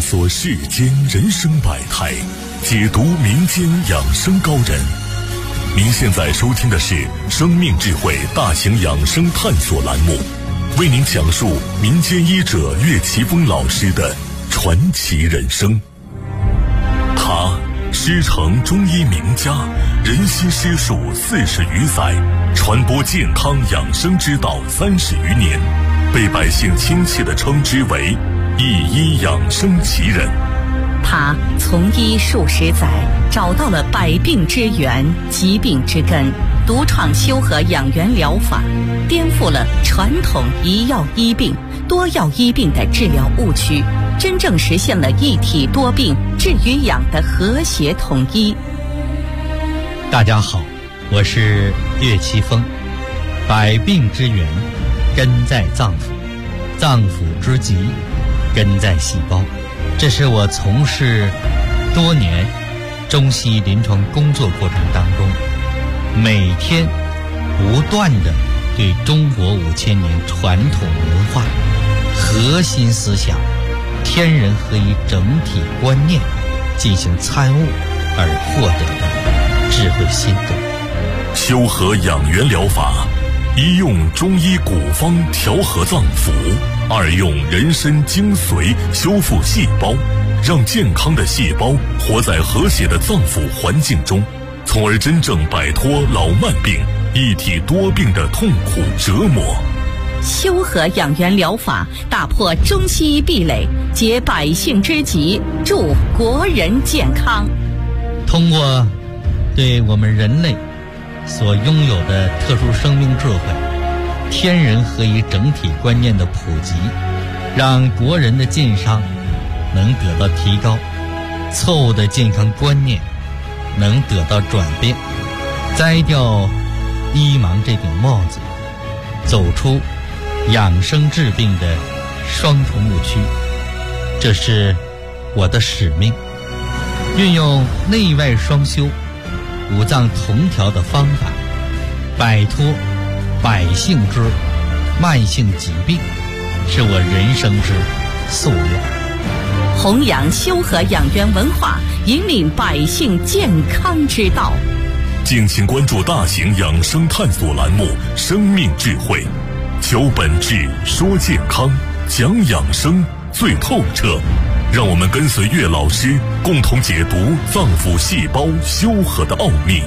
索世间人生百态，解读民间养生高人。您现在收听的是生命智慧大型养生探索栏目，为您讲述民间医者岳奇峰老师的传奇人生。他师承中医名家，人悉师术40余载，传播健康养生之道30余年，被百姓亲切地称之为一医养生奇人。 他从医数十载，找到了百病之源、疾病之根，独创修和养元疗法，颠覆了传统一药医病、多药医病的治疗误区，真正实现了一体多病、治与养的和谐统一。 大家好，我是岳奇峰。百病之源根在脏腑，脏腑之疾根在细胞。这是我从事多年中西医临床工作过程当中，每天不断地对中国5000年传统文化核心思想天人合一整体观念进行参悟而获得的智慧心得。 修和养元疗法，一用中医古方调和脏腑，二用人参精髓修复细胞，让健康的细胞活在和谐的脏腑环境中，从而真正摆脱老慢病、一体多病的痛苦折磨。 修和养元疗法打破中西医壁垒，解百姓之急，助国人健康。 通过对我们人类所拥有的特殊生命智慧、天人合一整体观念的普及，让国人的健康能得到提高，错误的健康观念能得到转变，摘掉医盲这顶帽子，走出养生治病的双重误区。这是我的使命，运用内外双修、五脏同调的方法，摆脱百姓之慢性疾病，是我人生之夙愿。 弘扬修和养元文化，引领百姓健康之道。 敬请关注大型养生探索栏目《生命智慧》，求本质，说健康，讲养生最透彻。让我们跟随岳老师，共同解读脏腑细胞修和的奥秘。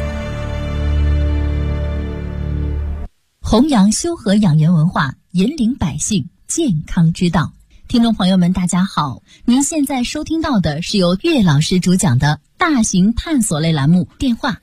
弘扬修和养元文化，引领百姓健康之道。听众朋友们大家好，您现在收听到的是由岳老师主讲的大型探索类栏目，电话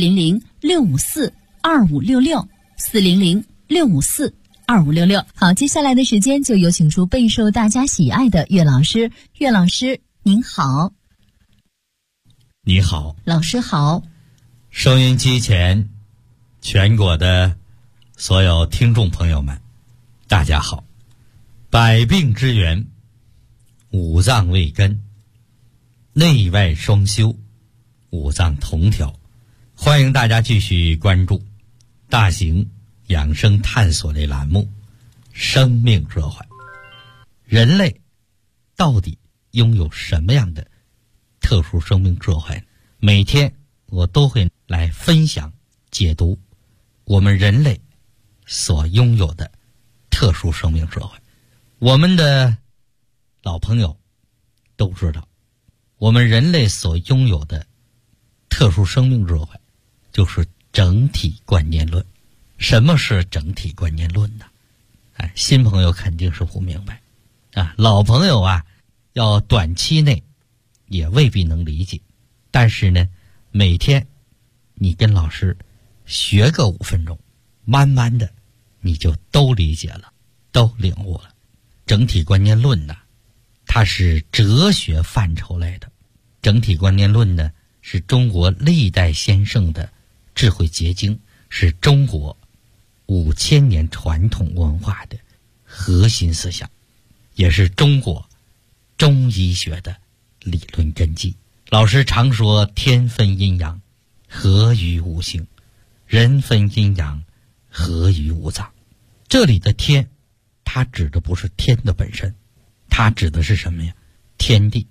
400-654-2566 400-654-2566。好，接下来的时间就有请出备受大家喜爱的岳老师。岳老师您好。 你好， 老师好。 收音机前全国的所有听众朋友们大家好。百病之源，五脏为根，内外双修，五脏同调。欢迎大家继续关注大型养生探索类栏目《生命智慧》。人类到底拥有什么样的特殊生命智慧？每天我都会来分享解读我们人类所拥有的特殊生命智慧。我们的老朋友都知道，我们人类所拥有的特殊生命智慧就是整体观念论。什么是整体观念论呢？新朋友肯定是不明白啊，老朋友啊，要短期内也未必能理解，但是呢，每天你跟老师学个5分钟，慢慢的你就都理解了，都领悟了。整体观念论呢，它是哲学范畴类的。整体观念论呢，是中国历代先圣的智慧结晶，是中国5000年传统文化的核心思想，也是中国中医学的理论根基。老师常说天分阴阳，合于五行；人分阴阳，合于五脏。这里的天，它指的不是天的本身，它指的是什么呀？天地。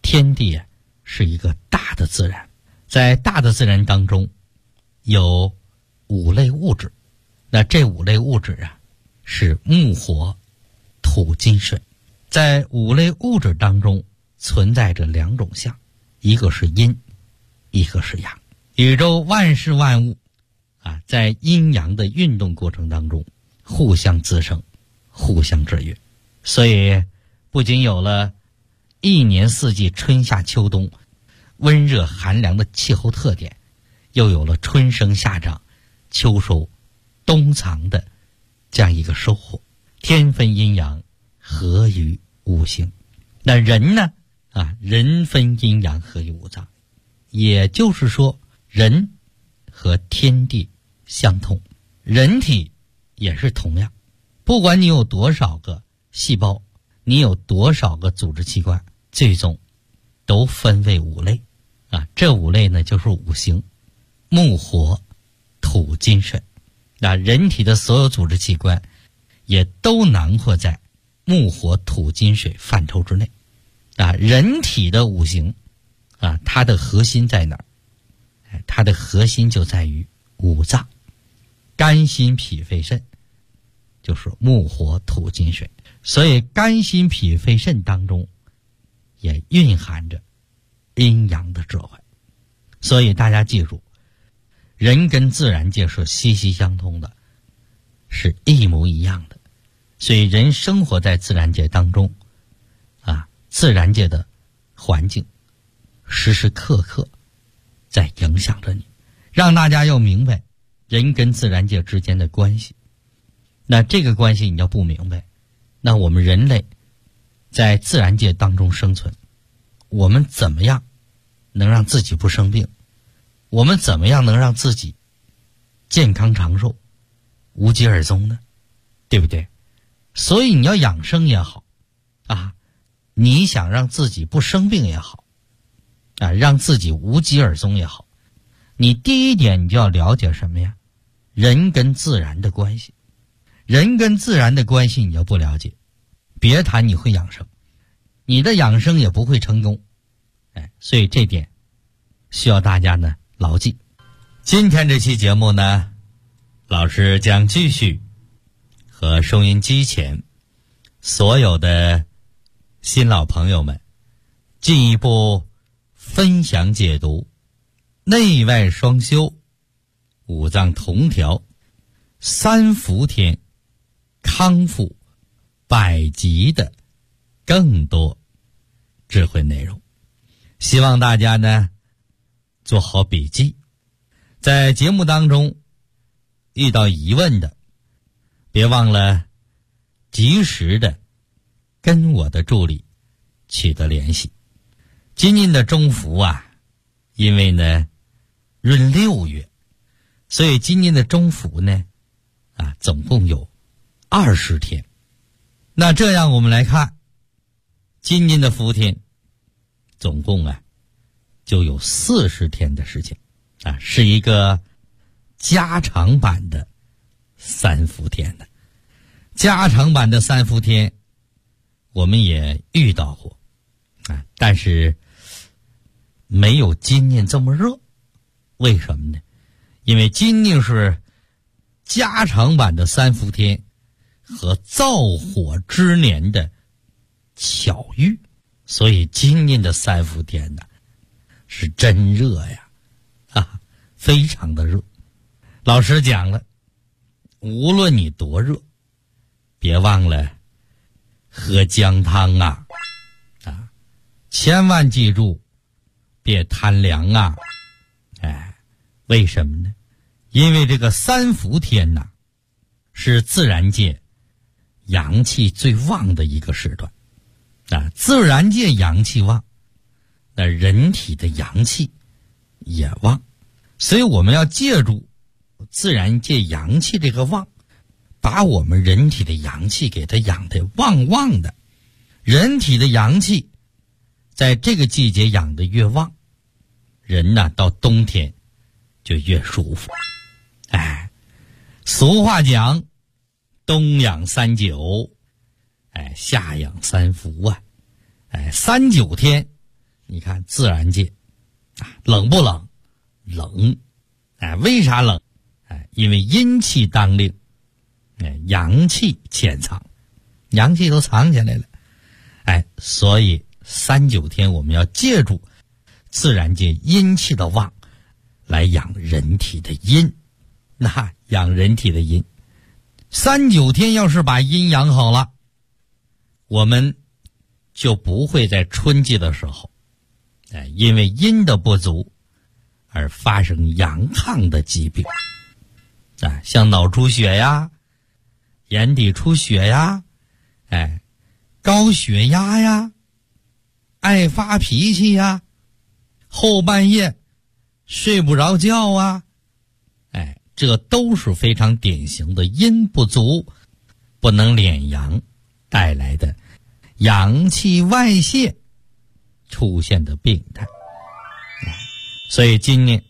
天地是一个大的自然，在大的自然当中有5类物质，那这5类物质是木火土金水。在5类物质当中存在着2种相，一个是阴，一个是阳。宇宙万事万物在阴阳的运动过程当中互相滋生，互相制约，所以不仅有了一年四季春夏秋冬温热寒凉的气候特点，又有了春生夏长秋收冬藏的这样一个收获。天分阴阳，合于五行。那人呢人分阴阳，合于五脏，也就是说人和天地相通，人体也是同样，不管你有多少个细胞，你有多少个组织器官，最终都分为5类这5类呢就是五行，木火土金水。那人体的所有组织器官也都囊括在木火土金水范畴之内人体的五行它的核心在哪儿？它的核心就在于五脏，肝心脾肺肾就是木火土金水。所以肝心脾肺肾当中也蕴含着阴阳的智慧。所以大家记住，人跟自然界是息息相通的，是一模一样的。所以人生活在自然界当中自然界的环境时时刻刻在影响着你，让大家要明白人跟自然界之间的关系。那这个关系你要不明白，那我们人类在自然界当中生存，我们怎么样能让自己不生病？我们怎么样能让自己健康长寿，无疾而终呢？对不对？所以你要养生也好你想让自己不生病也好让自己无疾而终也好，你第一点你就要了解什么呀？人跟自然的关系。人跟自然的关系你要不了解，别谈你会养生，你的养生也不会成功。所以这点需要大家呢牢记。今天这期节目呢，老师将继续和收音机前所有的新老朋友们进一步分享解读内外双修、五脏同调、三伏天康复百疾的更多智慧内容。希望大家呢做好笔记，在节目当中遇到疑问的，别忘了及时的跟我的助理取得联系。今年的中伏因为呢闰6月，所以今年的中伏呢总共有20天。那这样我们来看，今年的伏天总共就有40天的时间是一个加长版的三伏天的。加长版的三伏天我们也遇到过但是没有今年这么热。为什么呢？因为今年是加长版的三伏天和燥火之年的巧遇，所以今年的三伏天是真热呀非常的热。老师讲了，无论你多热，别忘了喝姜汤千万记住别贪凉为什么呢？因为这个三伏天是自然界阳气最旺的一个时段自然界阳气旺，那人体的阳气也旺，所以我们要借助自然界阳气这个旺，把我们人体的阳气给它养得旺旺的。人体的阳气在这个季节养得越旺，人到冬天就越舒服。俗话讲冬养三九夏养三伏39天你看自然界冷不冷？冷。为啥冷？因为阴气当令，阳气潜藏，阳气都藏起来了。所以39天我们要借助自然界阴气的旺来养人体的阴。那养人体的阴，39天要是把阴养好了，我们就不会在春季的时候因为阴的不足而发生阳亢的疾病像脑出血呀、眼底出血呀、高血压呀、爱发脾气呀、后半夜睡不着觉啊，这都是非常典型的阴不足不能敛阳带来的阳气外泄出现的病态。所以今年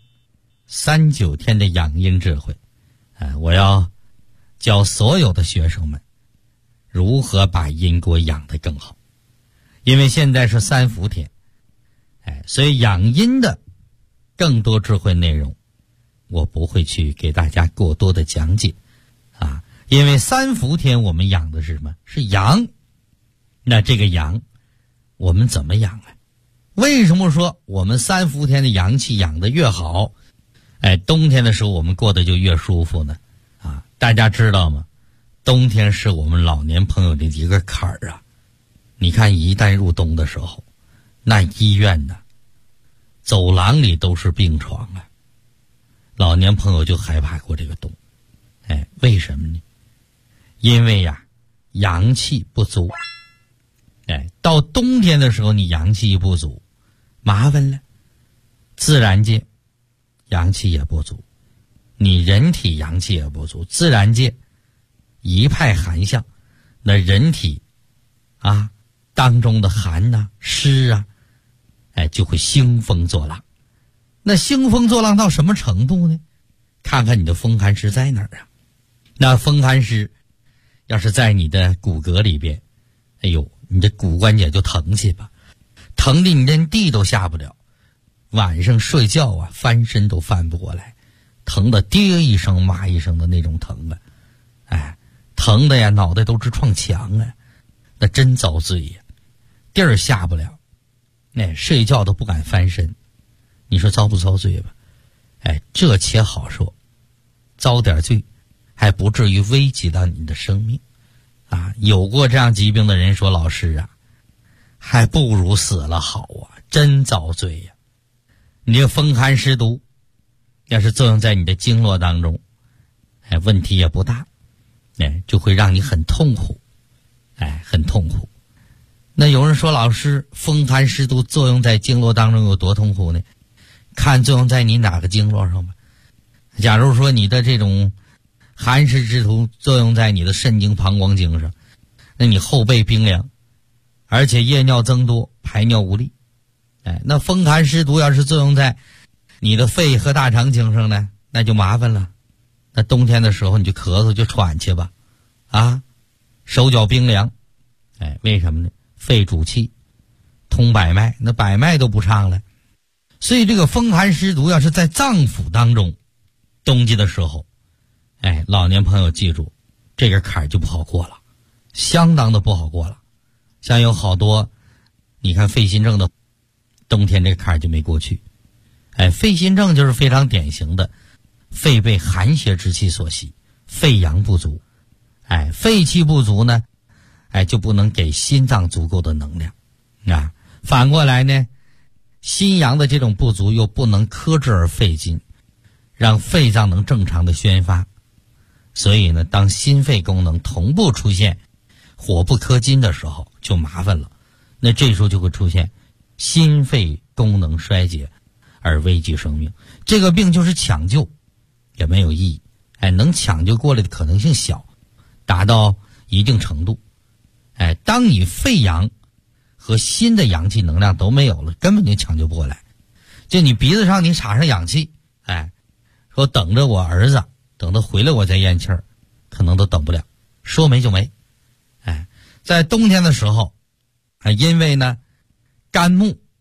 39天的养阴智慧我要教所有的学生们如何把阴锅养得更好。因为现在是3伏天所以养阴的更多智慧内容我不会去给大家过多的讲解因为3伏天我们养的是什么？是阳。那这个阳我们怎么养为什么说我们3伏天的阳气养得越好冬天的时候我们过得就越舒服呢？大家知道吗？冬天是我们老年朋友的一个坎儿你看一旦入冬的时候，那医院呢走廊里都是病床老年朋友就害怕过这个冬。为什么呢？因为阳气不足。到冬天的时候你阳气不足麻烦了，自然界阳气也不足，你人体阳气也不足，自然界一派寒象，那人体当中的寒湿就会兴风作浪。那兴风作浪到什么程度呢？看看你的风寒湿在哪儿那风寒湿要是在你的骨骼里边，你的骨关节就疼去吧，疼的你连地都下不了，晚上睡觉翻身都翻不过来，疼的爹一声妈一声的那种疼疼的脑袋都直撞墙那真遭罪地儿下不了，睡觉都不敢翻身，你说遭不遭罪吧？这且好说，遭点罪还不至于危及到你的生命有过这样疾病的人说，老师还不如死了好真遭罪你这风寒湿毒要是作用在你的经络当中问题也不大就会让你很痛苦很痛苦。那有人说，老师，风寒湿毒作用在经络当中有多痛苦呢？看作用在你哪个经络上吧。假如说你的这种寒湿之毒作用在你的肾经、膀胱经上，那你后背冰凉，而且夜尿增多，排尿无力。那风寒湿毒要是作用在你的肺和大肠经上呢，那就麻烦了。那冬天的时候你就咳嗽就喘去吧手脚冰凉为什么呢？肺主气，通百脉，那百脉都不畅了。所以这个风寒湿毒要是在脏腑当中，冬季的时候老年朋友记住，这个坎儿就不好过了，相当的不好过了。像有好多你看肺心症的冬天这个坎儿就没过去肺心症就是非常典型的肺被寒邪之气所袭，肺阳不足肺气不足呢就不能给心脏足够的能量反过来呢，心阳的这种不足又不能克制而肺筋，让肺脏能正常的宣发。所以呢，当心肺功能同步出现火不克金的时候就麻烦了，那这时候就会出现心肺功能衰竭而危及生命。这个病就是抢救也没有意义能抢救过来的可能性小，达到一定程度当你肺阳和心的阳气能量都没有了，根本就抢救不过来。就你鼻子上你插上氧气说等着我儿子，等他回来我再咽气儿，可能都等不了，说没就没在冬天的时候因为呢肝木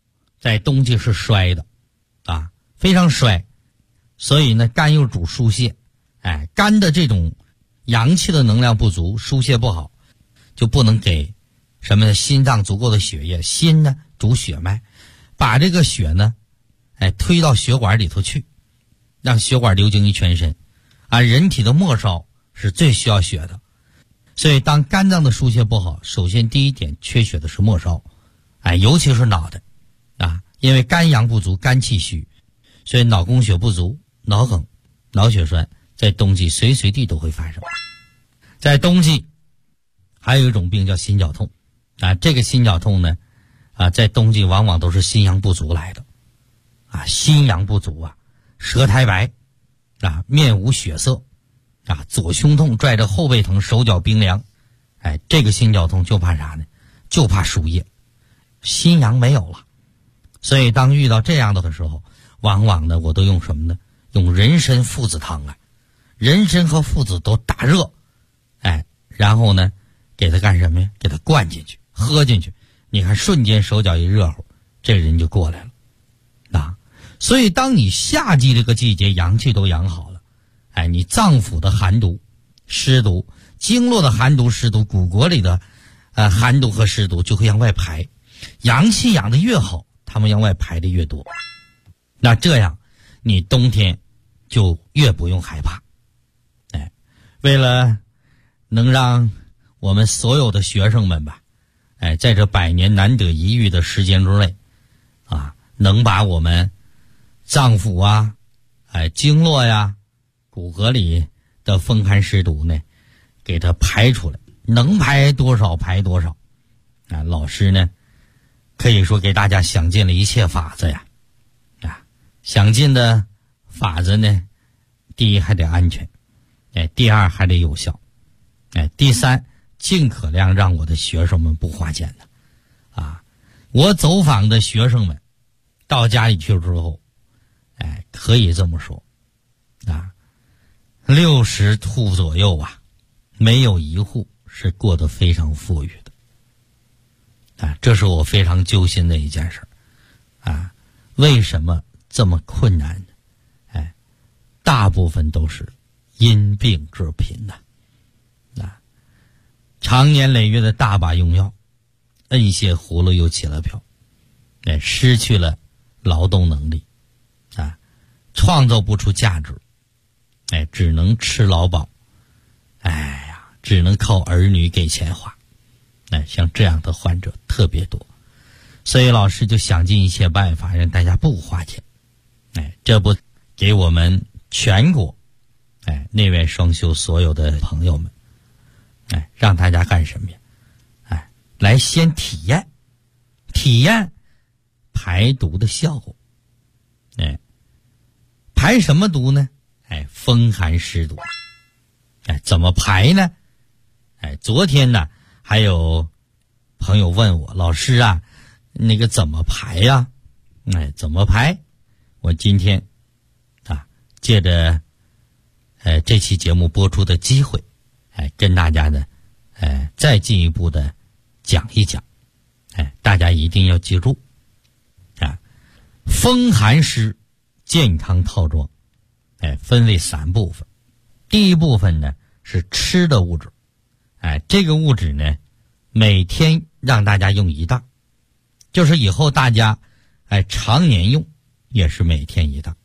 在冬季是衰的啊，非常衰。所以呢，肝又主疏泄，肝的这种阳气的能量不足，疏泄不好，就不能给什么心脏足够的血液。心呢主血脉，把这个血呢推到血管里头去，让血管流经于全身啊。人体的末梢是最需要血的，所以当肝脏的疏泄不好，首先第一点缺血的是末梢，尤其是脑袋啊，因为肝阳不足，肝气虚，所以脑供血不足，脑梗、脑血栓在冬季随随地都会发生。在冬季还有一种病叫心绞痛啊，这个心绞痛呢在冬季往往都是心阳不足来的啊，心阳不足啊，舌苔白啊，面无血色啊，左胸痛，拽着后背疼，手脚冰凉。这个心绞痛就怕啥呢？就怕输液，心阳没有了。所以当遇到这样的时候，往往呢我都用什么呢？用人参附子汤啊，人参和附子都大热，然后呢给他干什么呀？给他灌进去，喝进去，你看瞬间手脚一热乎，这人就过来了啊。所以当你夏季这个季节阳气都养好了，你脏腑的寒毒、湿毒、经络的寒毒、湿毒、骨骼里的寒毒和湿毒就会向外排，阳气养得越好，他们向外排的越多。那这样你冬天就越不用害怕。为了能让我们所有的学生们吧，在这100年难得一遇的时间之内啊，能把我们脏腑啊、经络呀、骨骼里的风寒湿毒呢给它排出来，能排多少排多少啊。老师呢可以说给大家想尽了一切法子呀想尽的法子呢，第一还得安全，第二还得有效，第三尽可量让我的学生们不花钱的啊。我走访的学生们到家里去之后，可以这么说啊，60户左右啊，没有一户是过得非常富裕的这是我非常揪心的一件事啊。为什么这么困难呢？大部分都是因病致贫常年累月的大把用药，摁些葫芦又起了瓢，失去了劳动能力创造不出价值，只能吃劳保，只能靠儿女给钱花，像这样的患者特别多，所以老师就想尽一切办法让大家不花钱，这不给我们全国内外双修所有的朋友们，让大家干什么呀？来先体验排毒的效果。排什么毒呢？风寒湿毒。怎么排呢？昨天呢还有朋友问我，老师啊，那个怎么排呀？怎么排？我今天借着这期节目播出的机会，跟大家呢再进一步的讲一讲，大家一定要记住风寒湿健康套装分为3部分。第一部分呢是吃的物质，这个物质呢每天让大家用1袋，就是以后大家常年用也是每天1袋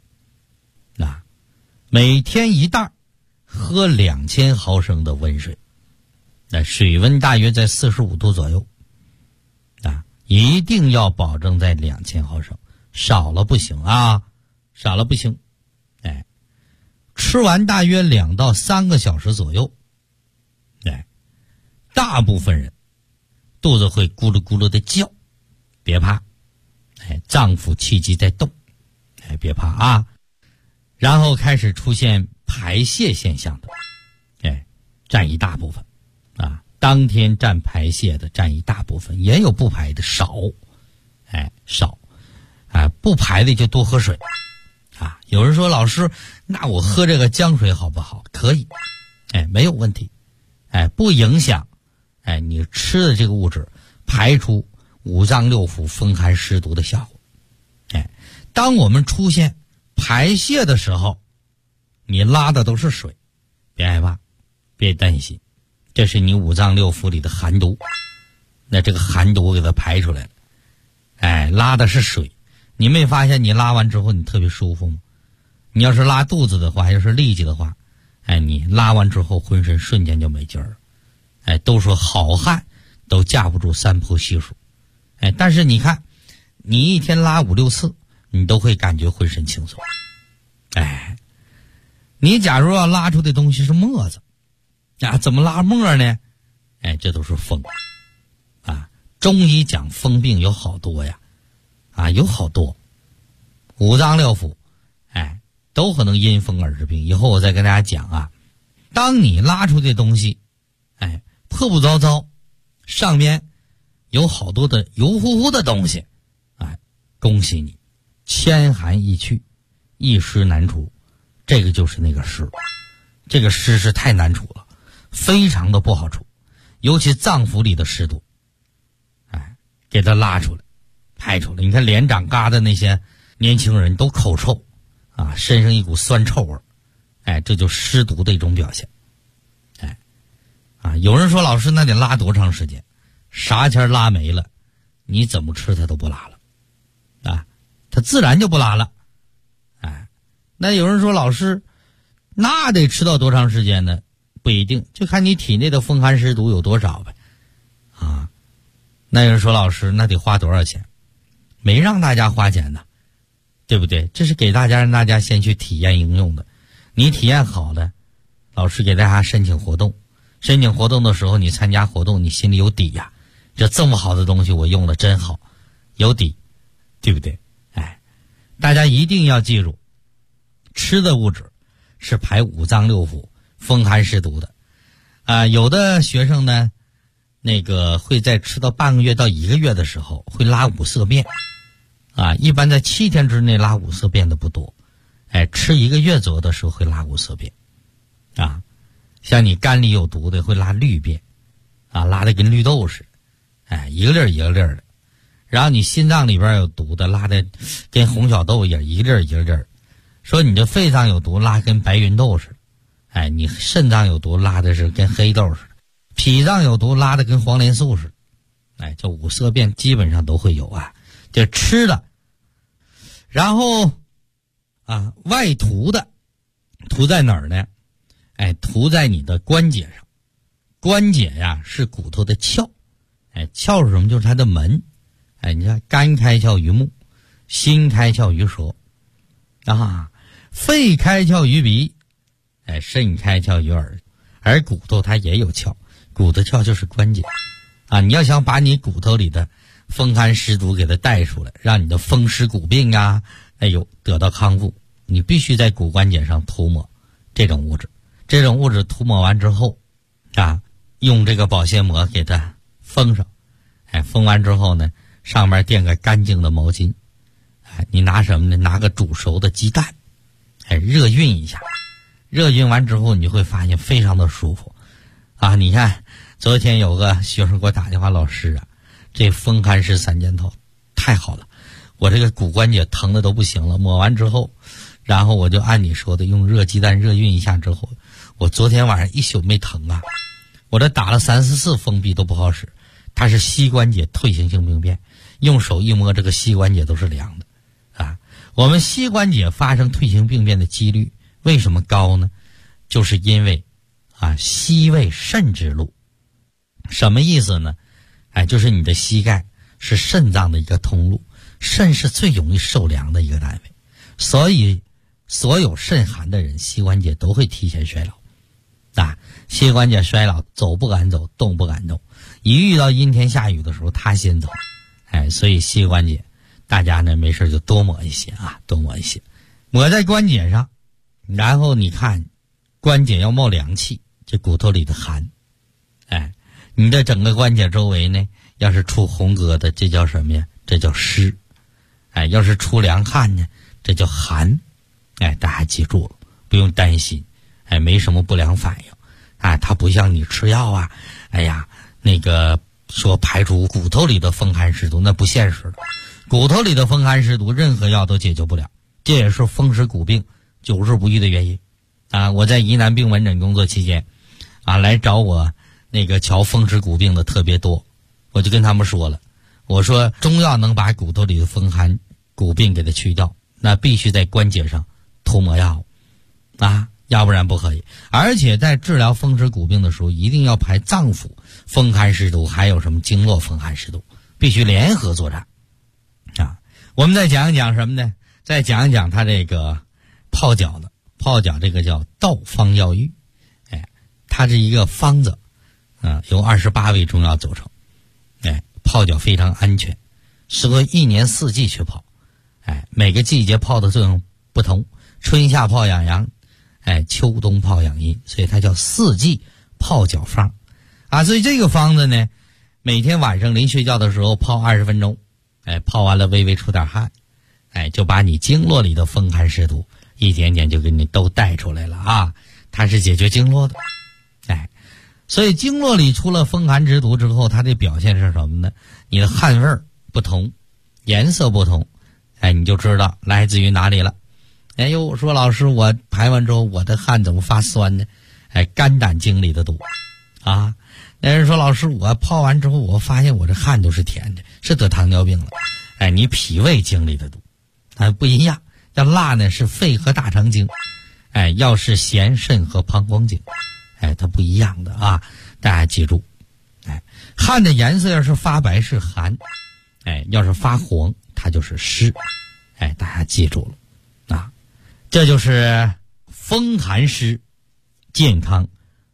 每天1袋，喝2000毫升的温水，水温大约在45度左右一定要保证在2000毫升，少了不行少了不行。吃完大约2到3个小时左右，大部分人肚子会咕噜咕噜的叫，别怕，脏腑气机在动，别怕然后开始出现排泄现象的，占一大部分当天占排泄的占一大部分，也有不排的少，不排的就多喝水有人说，老师，那我喝这个姜水好不好？可以，没有问题，不影响你吃的这个物质排出5脏6腑风寒湿毒的效果。 当我们出现排泄的时候，你拉的都是水，别害怕，别担心，这是你五脏六腑里的寒毒，那这个寒毒给它排出来了。拉的是水，你没发现你拉完之后你特别舒服吗？你要是拉肚子的话，要是痢疾的话，你拉完之后浑身瞬间就没劲儿了。都说好汉都架不住三泡稀疏，但是你看，你一天拉5、6次，你都会感觉浑身轻松。你假如要拉出的东西是沫子，怎么拉沫呢？这都是风。中医讲风病有好多呀，有好多，五脏六腑，都可能因风而致病。以后我再跟大家讲啊，当你拉出的东西，破破糟糟，上面有好多的油乎乎的东西，恭喜你，千寒易去，一湿难除，这个就是那个湿，这个湿是太难除了，非常的不好除，尤其脏腑里的湿度，给它拉出来，排出来。你看脸长疙瘩那些年轻人都口臭身上一股酸臭味，这就湿毒的一种表现。有人说老师那得拉多长时间？啥前拉没了，你怎么吃它都不拉了，它自然就不拉了。那有人说老师，那得吃到多长时间呢？不一定，就看你体内的风寒湿毒有多少呗。那有人说老师，那得花多少钱？没让大家花钱呢，对不对？这是给大家让大家先去体验应用的。你体验好了，老师给大家申请活动。申请活动的时候，你参加活动，你心里有底呀。这么好的东西我用的真好，有底，对不对？大家一定要记住，吃的物质是排五脏六腑风寒湿毒的。有的学生呢，会在吃到半个月到1个月的时候会拉五色便，一般在7天之内拉五色便的不多，吃1个月左右的时候会拉五色便，像你肝里有毒的会拉绿便，拉的跟绿豆似的，一个粒儿一个粒儿的。然后你心脏里边有毒的拉的跟红小豆一样，一个粒儿一个粒儿。说你这肺脏有毒拉跟白芸豆似的，你肾脏有毒拉的是跟黑豆似的，脾脏有毒拉的跟黄连素似的，这五色便基本上都会有这吃的。然后外涂的，涂在哪儿呢？涂在你的关节上。关节呀是骨头的窍，窍是什么？就是它的门。你看肝开窍于目，心开窍于舌，肺开窍于鼻，肾开窍于耳。而骨头它也有窍，骨头窍就是关节你要想把你骨头里的风寒湿毒给它带出来，让你的风湿骨病得到康复，你必须在骨关节上涂抹这种物质。这种物质涂抹完之后用这个保鲜膜给它封上，封完之后呢，上面垫个干净的毛巾，你拿什么呢？拿个煮熟的鸡蛋，热熨一下，热熨完之后你就会发现非常的舒服你看昨天有个学生给我打电话，老师这风寒湿3件套太好了，我这个骨关节疼的都不行了，抹完之后，然后我就按你说的用热鸡蛋热熨一下之后，我昨天晚上一宿没疼我这打了3、4次封闭都不好使，它是膝关节退行性病变，用手一摸这个膝关节都是凉的我们膝关节发生退行病变的几率为什么高呢？就是因为膝为肾之路。什么意思呢？就是你的膝盖是肾脏的一个通路，肾是最容易受凉的一个单位，所以所有肾寒的人膝关节都会提前衰老膝关节衰老，走不敢走，动不敢动，一遇到阴天下雨的时候他先走所以膝关节大家呢没事就多抹一些多抹一些，抹在关节上。然后你看关节要冒凉气，这骨头里的寒你的整个关节周围呢要是出红疙瘩，这叫什么呀？这叫湿要是出凉汗呢，这叫寒大家记住了，不用担心没什么不良反应它不像你吃药说排除骨头里的风寒湿毒，那不现实的。 骨头里的风寒湿毒，任何药都解决不了，这也是风湿骨病久治不愈的原因。我在疑难病门诊工作期间，来找我那个瞧风湿骨病的特别多，我就跟他们说了，我说中药能把骨头里的风寒骨病给它去掉，那必须在关节上涂抹药要不然不可以。而且在治疗风湿骨病的时候，一定要排脏腑风寒湿毒，还有什么经络风寒湿毒，必须联合作战。我们再讲一讲什么呢？再讲一讲它这个泡脚的。泡脚这个叫道方药浴，它是一个方子，由28味中药组成。泡脚非常安全，适合1年4季去泡。每个季节泡的作用不同，春夏泡养阳，秋冬泡养阴，所以它叫4季泡脚方。所以这个方子呢，每天晚上临睡觉的时候泡20分钟，泡完了微微出点汗，就把你经络里的风寒湿毒一点点就给你都带出来了它是解决经络的。所以经络里出了风寒之毒之后，它的表现是什么呢？你的汗味不同，颜色不同，你就知道来自于哪里了。我说老师，我排完之后我的汗怎么发酸呢？肝胆经里的毒那人说老师，我泡完之后我发现我这汗都是甜的，是得糖尿病了。你脾胃经里的毒不一样，要辣呢是肺和大肠经，要是咸肾和膀胱经，它不一样的大家记住。汗的颜色要是发白是寒，要是发黄它就是湿，大家记住了这就是风寒湿健康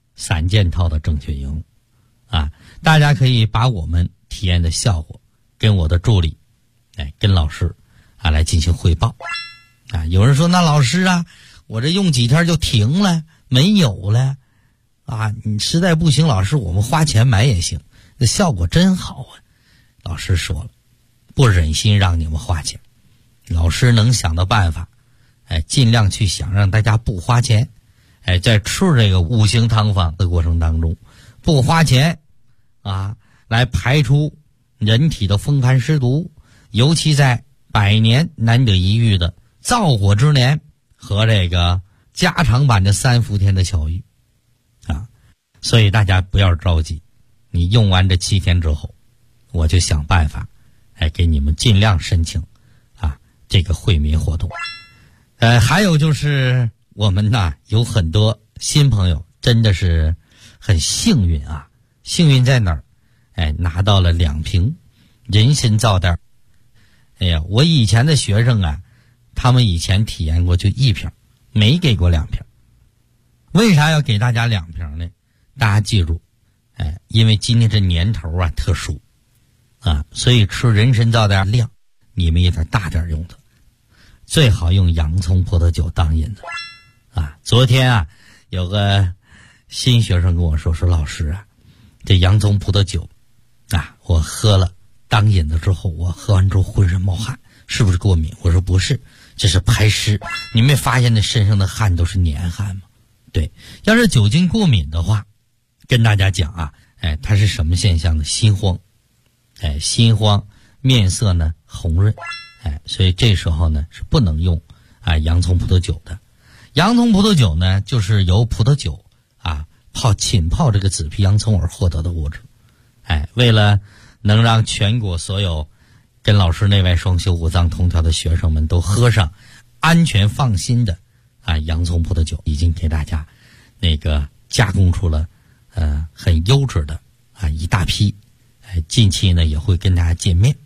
3件套的正确应用大家可以把我们体验的效果跟我的助理跟老师来进行汇报有人说那老师我这用几天就停了没有了你实在不行，老师我们花钱买也行，这效果真好老师说了，不忍心让你们花钱，老师能想的办法尽量去想让大家不花钱。在吃这个5行汤方的过程当中，不花钱来排出人体的风寒湿毒，尤其在100年难得一遇的燥火之年和这个加长版的3伏天的巧遇所以大家不要着急，你用完这7天之后，我就想办法给你们尽量申请这个惠民活动。还有就是我们有很多新朋友真的是很幸运幸运在哪儿？拿到了2瓶人参皂袋。我以前的学生他们以前体验过就1瓶，没给过2瓶。为啥要给大家2瓶呢？大家记住，因为今天这年头特殊所以吃人参皂袋量你们也得大点用的，最好用洋葱葡萄酒当引子昨天有个新学生跟我说老师这洋葱葡萄酒我喝了当引子之后，我喝完之后浑身冒汗，是不是过敏？我说不是，这是排湿。你没发现那身上的汗都是黏汗吗？对，要是酒精过敏的话，跟大家讲它是什么现象呢？心慌，心慌，面色呢红润，所以这时候呢是不能用洋葱葡萄酒的。洋葱葡萄酒呢，就是由葡萄酒浸泡这个紫皮洋葱而获得的物质。为了能让全国所有跟老师内外双修五脏通调的学生们都喝上安全放心的洋葱葡萄酒，已经给大家那个加工出了很优质的一大批。近期呢也会跟大家见面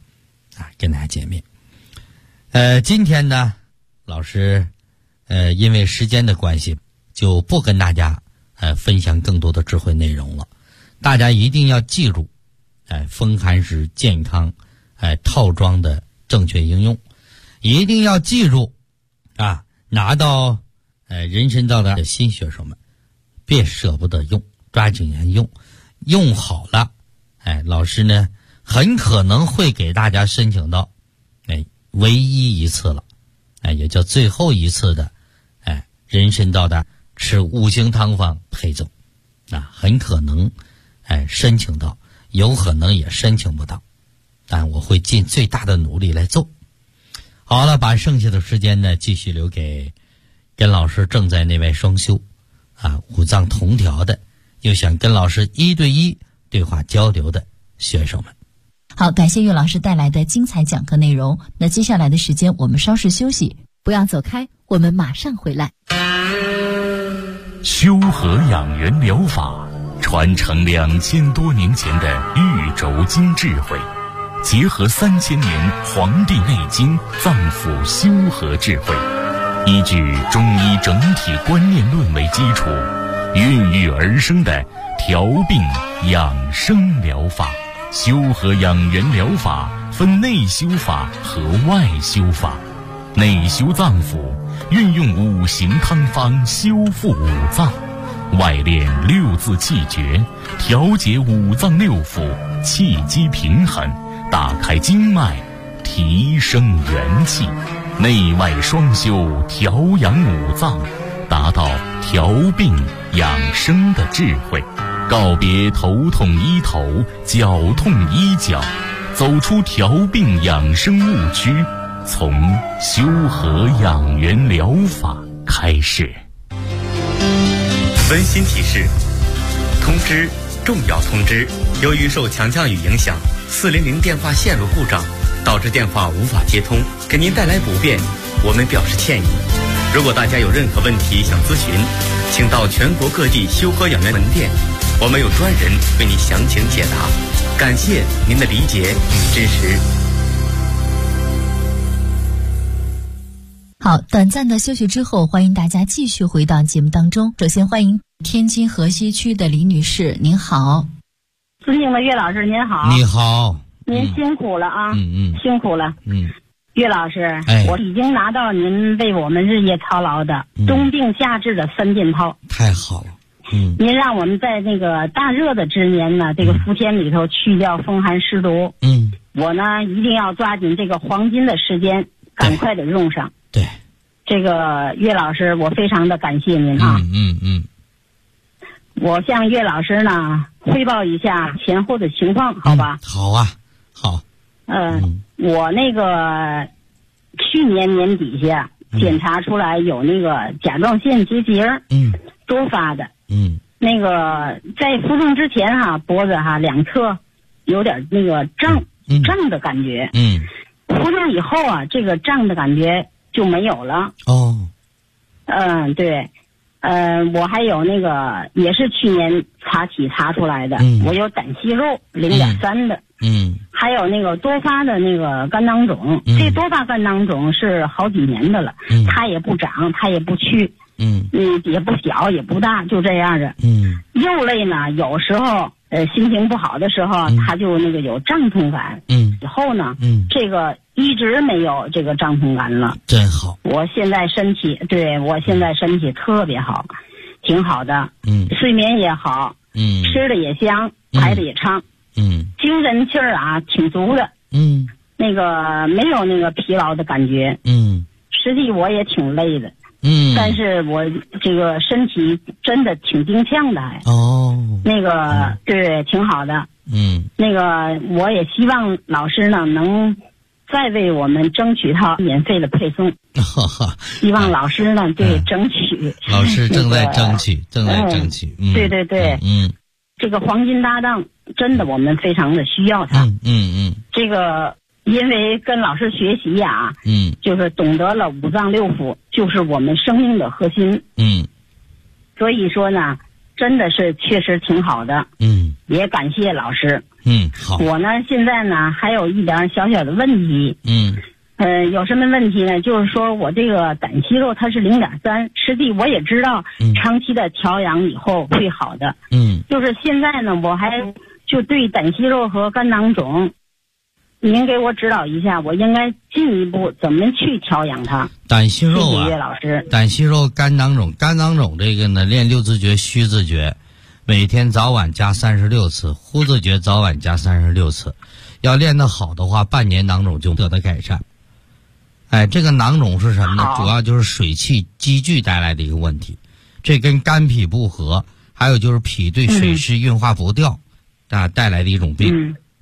今天呢老师因为时间的关系就不跟大家分享更多的智慧内容了。大家一定要记住风寒湿健康套装的正确应用，一定要记住拿到人参皂袋的新学生们别舍不得用，抓紧时间用好了老师呢很可能会给大家申请到唯一一次了也叫最后一次的人参皂袋吃5行汤方配赠很可能申请到，有可能也申请不到但我会尽最大的努力来做。好了，把剩下的时间呢，继续留给跟老师正在内外双修五脏同调的，又想跟老师1对1对话交流的学生们。 好，感谢岳老师带来的精彩讲课内容。那接下来的时间我们稍事休息，不要走开，我们马上回来。 修和养元疗法传承2000多年前的玉轴经智慧，结合3000年《黄帝内经》脏腑修和智慧，依据中医整体观念论为基础，孕育而生的调病养生疗法。修和养元疗法分内修法和外修法。内修脏腑，运用5行汤方修复5脏；外练6字气诀，调节5脏6腑，气机平衡，打开经脉，提升元气。内外双修，调养5脏，达到调病养生的智慧。告别头痛医头，脚痛医脚，走出调病养生误区，从修和养元疗法开始。 温馨提示：通知，重要通知！由于受强降雨影响，400电话线路故障，导致电话无法接通，给您带来不便，我们表示歉意。如果大家有任何问题想咨询，请到全国各地修和养元门店，我们有专人为您详情解答。感谢您的理解与支持。 好，短暂的休息之后，欢迎大家继续回到节目当中。首先欢迎天津河西区的李女士，您好。 尊敬的岳老师您好。 你好。 您辛苦了啊。辛苦了。岳老师，我已经拿到您为我们日夜操劳的冬病夏治的3件套。 太好了。 您让我们在那个大热的之年呢，这个伏天里头去掉风寒湿毒。我呢一定要抓紧这个黄金的时间，赶快的用上。 对， 这个岳老师，我非常的感谢您啊。我向岳老师呢汇报一下前后的情况，好吧？ 好啊，好。 我那个去年年底下检查出来有那个甲状腺结节，多发的。那个在服用之前脖子两侧有点那个胀的感觉。服用以后这个胀的感觉就没有了。对。我还有那个也是去年查出来的，我有胆息肉0.3的。还有那个多发的那个肝囊肿，这多发肝囊肿是好几年的了，它也不长，它也不去，也不小也不大，就这样的。肉类呢，有时候心情不好的时候，它就那个有胀痛感。以后呢，这个一直没有这个胀痛感了。 真好。 我现在身体特别好，挺好的。睡眠也好，吃的也香，排的也畅。精神气儿挺足的。那个没有那个疲劳的感觉。实际我也挺累的。但是我这个身体真的挺丁强的还。那个对，挺好的。那个我也希望老师呢能再为我们争取到免费的配送。希望老师呢争取。 老师正在争取，正在争取。 对对对。这个黄金搭档真的我们非常的需要它。这个因为跟老师学习就是懂得了5脏6腑就是我们生命的核心。所以说呢，真的是确实挺好的。也感谢老师。 好。 我呢现在呢还有一点小小的问题。有什么问题呢？就是说我这个胆息肉它是0.3，实际我也知道长期的调养以后会好的。就是现在呢，我还就对胆息肉和肝囊肿，您给我指导一下，我应该进一步怎么去调养它？ 胆息肉谢谢岳老师。 胆息肉、肝囊肿这个呢，练6字诀、虚字诀，每天早晚加36次，呼字诀早晚加36次。要练得好的话，半年囊肿就得到改善。这个囊肿是什么呢？主要就是水气积聚带来的一个问题，这跟肝脾不和，还有就是脾对水湿运化不掉带来的一种病。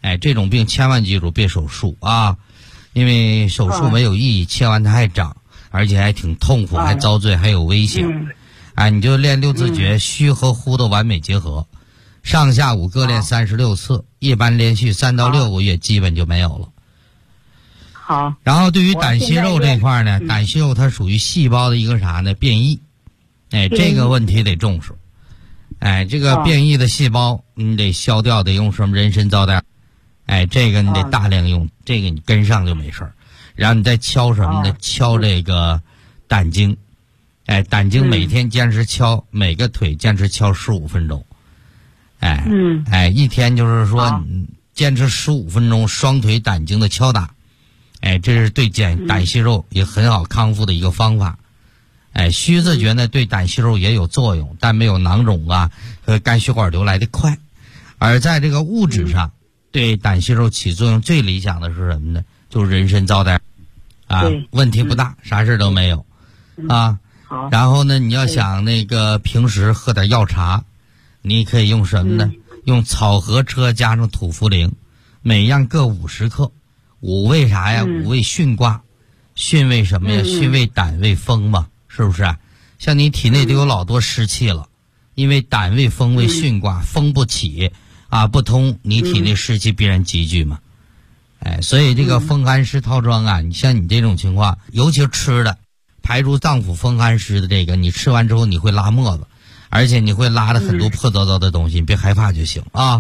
这种病千万记住别手术啊，因为手术没有意义，切完它还长，而且还挺痛苦，还遭罪，还有危险。你就练六字诀，虚和呼的完美结合，上下午各练36次，一般连续3到6个月基本就没有了。 好。 然后对于胆息肉这块呢，胆息肉它属于细胞的一个啥呢？变异。这个问题得重视。这个变异的细胞你得消掉，得用什么人参皂苷。这个你得大量用，这个你跟上就没事儿。然后你再敲什么呢？敲这个胆经。胆经每天坚持敲，每个腿坚持敲15分钟。一天就是说坚持15分钟双腿胆经的敲打。这是对胆息肉也很好康复的一个方法。虚字诀呢对胆息肉也有作用，但没有囊肿啊和肝血管瘤来得快。而在这个物质上，对胆息肉起作用最理想的是什么呢？就是人参皂苷问题不大，啥事都没有然后呢，你要想那个平时喝点药茶，你可以用什么呢？用草合车加上土茯苓，每样各50克。5味啥呀？5味巽卦，巽为什么呀？巽为胆为风嘛，是不是？像你体内都有老多湿气了，因为胆为风为巽卦，风不起不通，你体内湿气必然积聚嘛。所以这个风寒湿套装你像你这种情况，尤其吃的排出脏腑风寒湿的这个，你吃完之后你会拉沫子，而且你会拉的很多破糟糟的东西，你别害怕就行啊。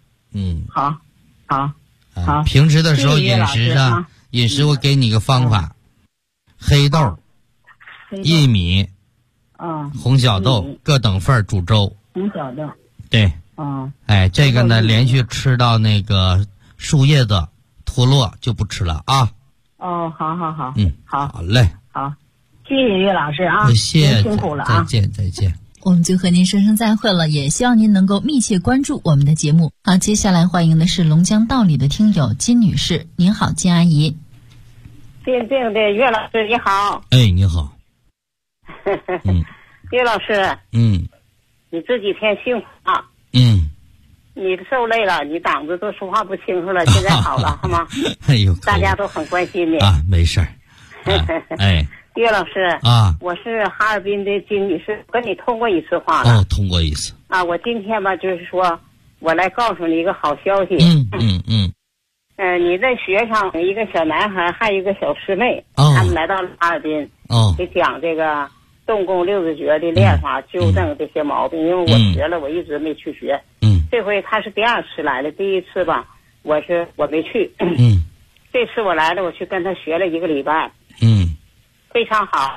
好。 平时的时候饮食我给你个方法，黑豆、薏米、红小豆各等份煮粥。 红小豆。 对。这个呢连续吃到那个树叶子脱落就不吃了啊。 好。 好嘞。 好，谢谢岳老师啊， 谢谢， 辛苦了啊， 再见。 我们就和您说声再会了，也希望您能够密切关注我们的节目。好，接下来欢迎的是龙江道里的听友金女士。您好，金阿姨。 病的岳老师你好。 你好。 岳老师。你这几天幸福啊。你受累了，你嗓子都说话不清楚了，现在好了好吗？大家都很关心你没事儿。 岳老师我是哈尔滨的金女士，跟你通过一次话了。通过一次我今天吧就是说我来告诉你一个好消息。你在学上有一个小男孩还有一个小师妹，他们来到哈尔滨给讲这个动功六字诀的练法，纠正这些毛病。因为我学了，我一直没去学。这回他是第2次来了，第1次吧我没去。这次我来了，我去跟他学了1个礼拜。非常好。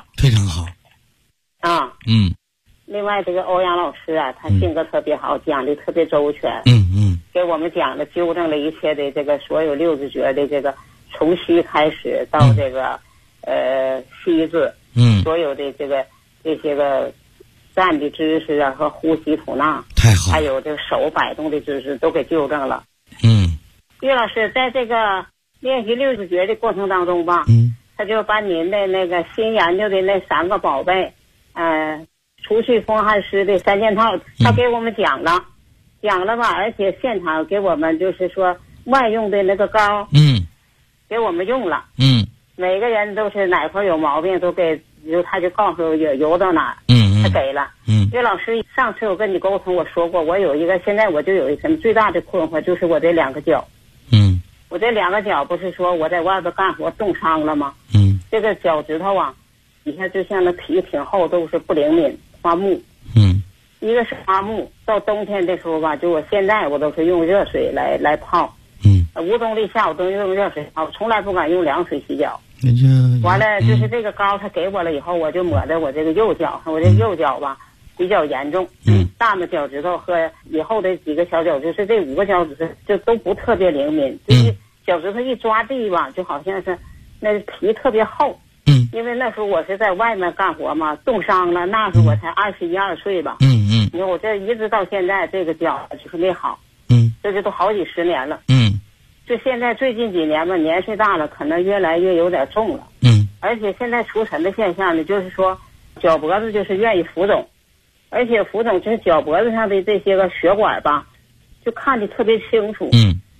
另外这个欧阳老师他性格特别好，讲的特别周全。给我们讲了纠正了一切的这个所有六字诀的这个从虚开始到这个虚字，所有的这些个站的知识和呼吸吐纳， 太好， 还有这个手摆动的知识都给纠正了。岳老师在这个练习六字诀的过程当中吧，他就把您的那个新研究的那3个宝贝，除去风寒湿的3件套，他给我们讲了吧，而且现场给我们就是说外用的那个膏，给我们用了，每个人都是哪块有毛病都给，他就告诉游到哪，他给了。岳老师，上次我跟你沟通，我说过我有一个，现在我就有一什么最大的困惑，就是我这2个脚。我这2个脚不是说我在外边干活冻伤了吗？这个脚趾头底下就像那皮挺厚，都是不灵敏，发木。一个是发木，到冬天的时候吧，就我现在我都是用热水来泡。无冬立夏我都用热水泡，从来不敢用凉水洗脚。完了就是这个膏他给我了以后，我就抹在我这个右脚上，我这右脚吧比较严重。大拇脚趾头和以后的几个小脚趾，是这5个脚趾头就都不特别灵敏，就是脚趾头一抓地吧，就好像是那皮特别厚。因为那时候我是在外面干活嘛，冻伤了，那时候我才21、22岁吧。你看我这一直到现在这个脚就是没好。这就都好几10年了。就现在最近几年吧，年岁大了，可能越来越有点重了。而且现在出尘的现象呢，就是说脚脖子就是愿意浮肿，而且浮肿就是脚脖子上的这些个血管吧，就看得特别清楚。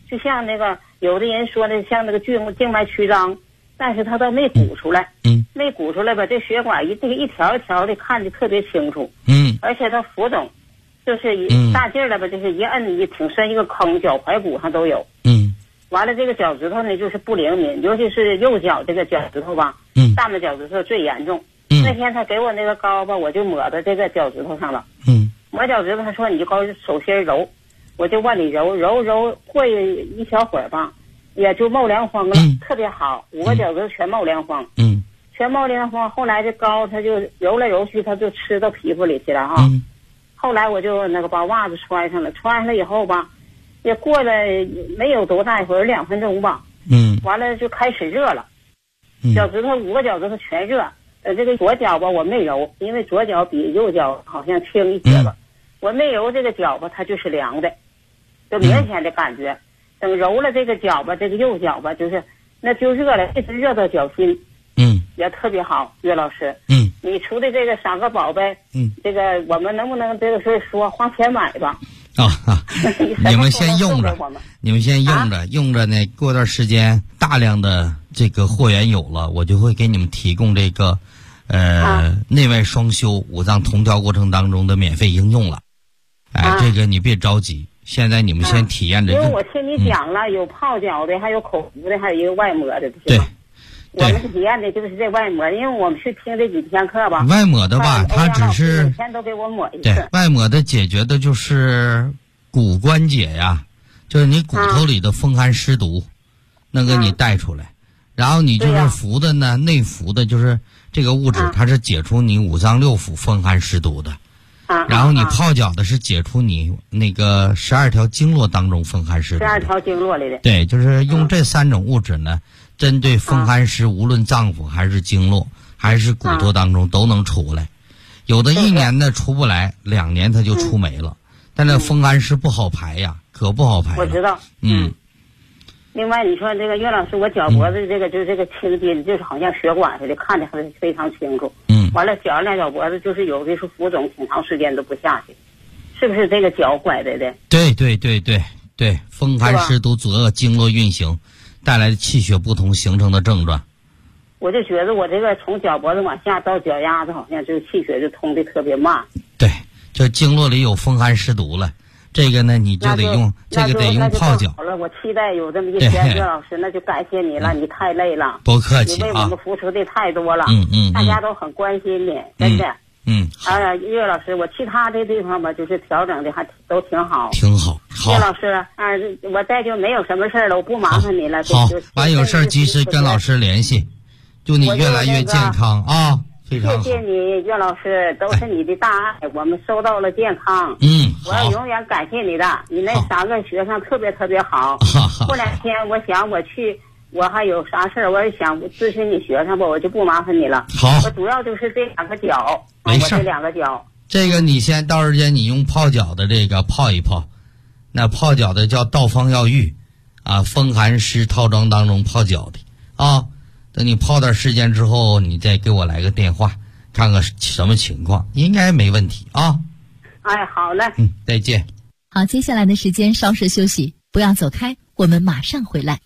就像那个有的人说的像那个静脉曲张，但是它都没鼓出来，没鼓出来吧，这血管这个一条一条的看得特别清楚，而且它浮肿，就是大劲儿了吧，就是一摁一挺深一个坑，脚踝骨上都有，完了这个脚趾头呢就是不灵敏，尤其是右脚这个脚趾头吧，大拇脚趾头最严重。那天他给我那个膏吧，我就抹到这个脚趾头上了，抹脚趾头，他说你就高手心揉，我就往里揉，过一小会儿吧，也就冒凉风了，特别好，5个脚趾头全冒凉风，全冒凉风。后来这膏他就揉来揉去，他就吃到皮肤里去了哈。后来我就那个把袜子穿上了以后吧，也过了没有多大一会儿，2分钟吧，完了就开始热了，脚趾头5个脚趾头全热。这个左脚吧我没揉，因为左脚比右脚好像轻一些吧，我没揉这个脚吧，它就是凉的，就明显的感觉。等揉了这个脚吧，这个右脚吧，就是那就热了，一直热到脚心，也特别好。岳老师，你除了这个3个宝贝，这个我们能不能这个是说花钱买吧？ 你们先用着，用着呢。过段时间大量的这个货源有了，我就会给你们提供这个内外双修5脏同调过程当中的免费应用了。这个你别着急，现在你们先体验着。 因为我听你讲了，有泡脚的，还有口服的，还有一个外抹的，对吧？我们体验的就是这外抹，因为我们去听这几天课吧。 外抹的吧，它只是每天都给我抹一次。 对，外抹的解决的就是骨关节呀，就是你骨头里的风寒湿毒，能给你带出来。然后你就是服的呢，内服的就是这个物质，它是解除你5脏6腑风寒湿毒的。然后你泡脚的是解除你那个12条经络当中风寒湿毒。 12条经络里的。 对，就是用这3种物质呢，针对风寒湿，无论脏腑还是经络还是骨头当中都能出来。有的1年呢出不来，2年它就出没了。但那风寒湿不好排呀，可不好排。 我知道。另外，你说这个岳老师，我脚脖子这个就是这个青筋，就是好像血管似的，看着还非常清楚。完了，脚两脖子就是有的是浮肿，挺长时间都不下去，是不是这个脚拐的？ 对，风寒湿毒阻遏经络运行，带来的气血不通形成的症状。 我就觉得我这个从脚脖子往下到脚丫子，好像这个气血就通的特别慢。 对，就经络里有风寒湿毒了。这个呢，你就得用这个得用泡脚。 好了，我期待有这么一天，岳老师，那就感谢你了，你太累了， 不客气你为我们付出的太多了，大家都很关心你，真的。岳老师，我其他的地方吧，就是调整的还都挺好， 好。 岳老师，我再就没有什么事了，我不麻烦你了。 好，完有事及时跟老师联系，祝你越来越健康啊！非常好， 谢谢你，岳老师，都是你的大爱，我们收到了健康。我要永远感谢你的，你那3个学生特别特别好。过2天我想我去，我还有啥事儿，我也想咨询你学生吧，我就不麻烦你了。 好， 我主要就是这2个脚， 没事， 我这2个脚。 这个你先到时间你用泡脚的这个泡一泡，那泡脚的叫道方药浴，风寒湿套装当中泡脚的啊。等你泡点时间之后，你再给我来个电话，看看什么情况，应该没问题啊。 好嘞。 再见。 好，接下来的时间稍事休息，不要走开，我们马上回来。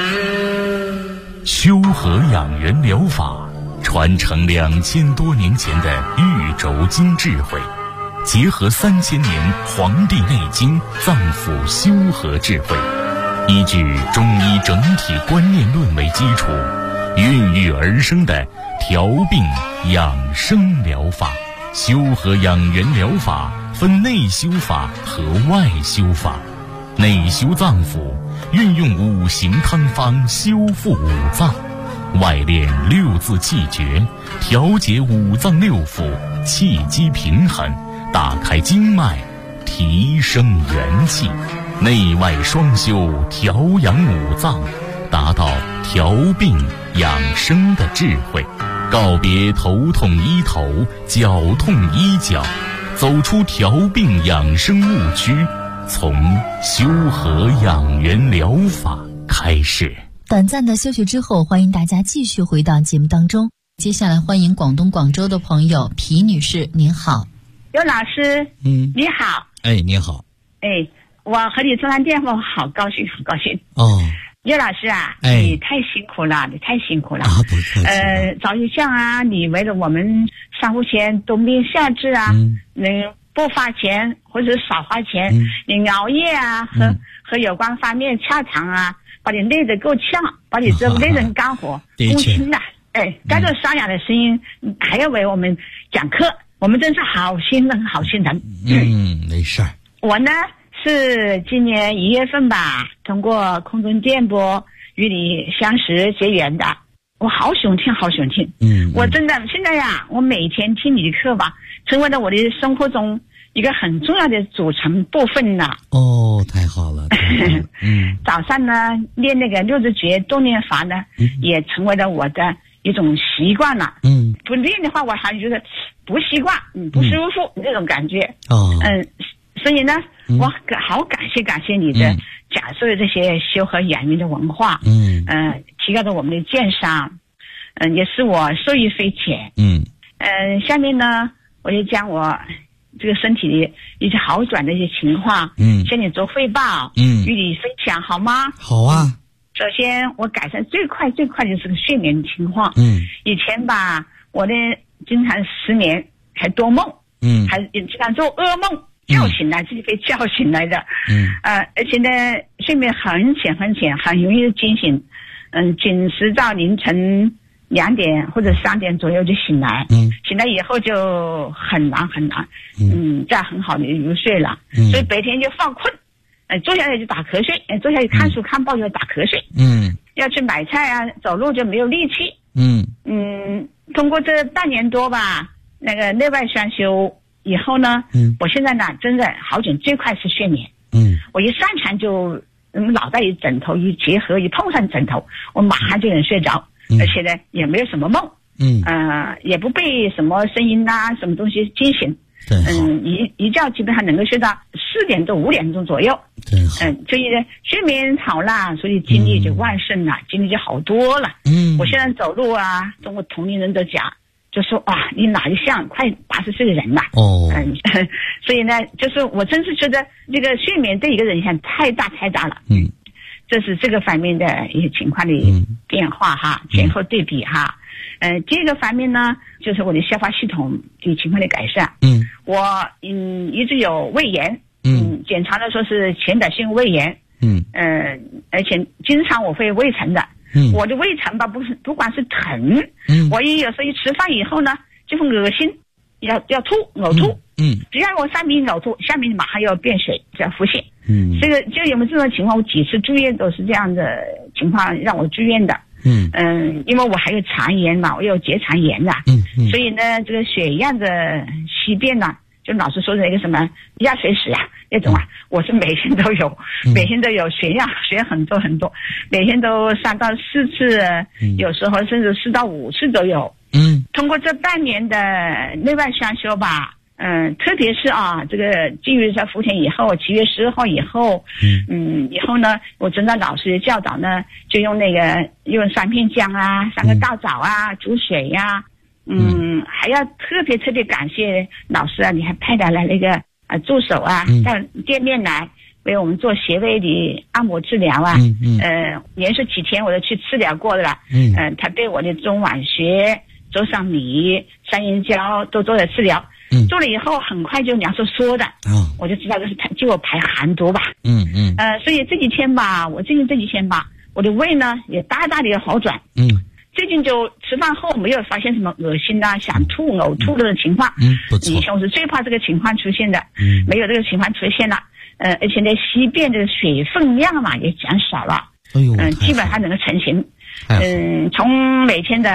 修和养元疗法传承2000多年前的玉轴经智慧，结合3000年《黄帝内经》脏腑修和智慧，依据中医整体观念论为基础，孕育而生的调病养生疗法。修和养元疗法分内修法和外修法。内修脏腑，运用5行汤方修复5脏；外练6字气诀，调节5脏6腑，气机平衡，打开经脉，提升元气。内外双修，调养5脏，达到调病养生的智慧。告别头痛医头，脚痛医脚，走出调病养生误区，从修和养元疗法开始。 短暂的休息之后，欢迎大家继续回到节目当中。接下来欢迎广东广州的朋友皮女士，您好。 刘老师，你好。 你好。 我和你通完电话，我好高兴，好高兴。 哦， 叶老师啊，你太辛苦了，你太辛苦了。 啊，不客气。 早就像啊，你为了我们上户前冬病夏治啊，不花钱或者少花钱，你熬夜啊，和有关方面洽谈啊，把你累得够呛，把你这累人干活，工薪的，该做沙哑的声音，还要为我们讲课，我们真是好心人，好心人。 没事儿。 我呢是今年1月份吧，通过空中电波与你相识结缘的，我好喜欢听，好喜欢听。我真的现在呀，我每天听你的课吧，成为了我的生活中一个很重要的组成部分了。 哦，太好了。 早上呢练那个6字诀动念法呢，也成为了我的一种习惯了。不练的话，我还觉得不习惯，不舒服那种感觉。所以呢，我好感谢你的讲述的这些修和养运的文化，提高了我们的鉴赏，也是我受益匪浅。下面呢，我就将我这个身体的一些好转的一些情况，向你做汇报，与你分享好吗？ 好啊。 首先，我改善最快就是个睡眠情况。以前吧，我呢经常失眠，还多梦，还经常做噩梦。叫醒来自己被叫醒来的，而且呢，睡眠很浅，很容易惊醒，准时到凌晨2点或者3点左右就醒来，醒来以后就很难，再很好的入睡了，所以白天就犯困，坐下来就打瞌睡，坐下来看书看报就打瞌睡，要去买菜啊，走路就没有力气，通过这半年多吧，那个内外双修。以后呢，我现在呢，真的好转最快是睡眠。我一上床就脑袋与枕头一结合，一碰上枕头，我马上就能睡着，而且呢也没有什么梦，也不被什么声音啊什么东西惊醒。一觉基本上能够睡到4点多5点钟左右。所以呢睡眠好了，所以精力就旺盛了，精力就好多了。我现在走路啊，跟我同龄人都讲。就说啊，你哪就像快80岁的人了。所以呢，就是我真是觉得这个睡眠对一个人影响太大了。这是这个方面的一些情况的变化哈，前后对比哈。第二个方面呢，就是我的消化系统的情况的改善。我一直有胃炎，检查的说是浅表性胃炎。而且经常我会胃疼的。我的胃疼吧，不管是疼，我有时候一吃饭以后呢，就会恶心，要吐呕吐，只要我上面呕吐，下面马上要变水，叫腹泻。这个就有没有这种情况？我几次住院都是这样的情况让我住院的。因为我还有肠炎嘛，我有结肠炎的，所以呢，这个血样的稀便呢，就老是说的那个什么压水屎啊那种啊，我是每天都有血样，血很多，每天都3到4次，有时候甚至4到5次都有。通过这半年的内外双修吧，特别是啊，这个进入在福田以后，7月12号以后，以后呢，我真的老师的教导呢，就用用3片姜啊，3个大枣啊，煮水呀。还要特别感谢老师啊，你还派来了那个助手啊，到店面来为我们做穴位的按摩治疗啊。连续几天我都去治疗过的了。他对我的中脘穴、周上米、三阴交都做了治疗。做了以后很快就凉缩的。我就知道这是就我排寒毒吧。所以这几天吧，我的胃呢也大的好转。最近就吃饭后没有发现什么恶心啊、想吐、呕吐的情况。 不错。 以前我是最怕这个情况出现的。没有这个情况出现了。而且呢，稀便的水分量嘛也减少了。基本上能够成型。从每天的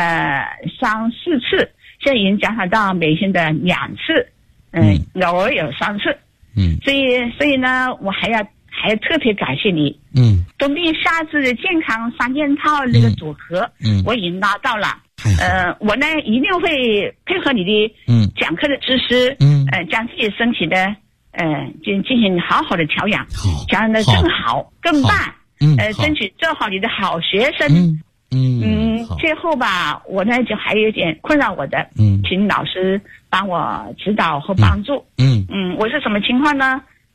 3、4次，现在已经减少到每天的2次。偶尔有3次。所以呢，我还要特别感谢你。冬病夏治的健康3件套这个组合，我已经拉到了。我呢一定会配合你的讲课的知识，将自己身体的进行好的调养，调养的更好更棒，争取做好你的好学生。最后吧，我呢就还有点困扰我的，请老师帮我指导和帮助。我是什么情况呢？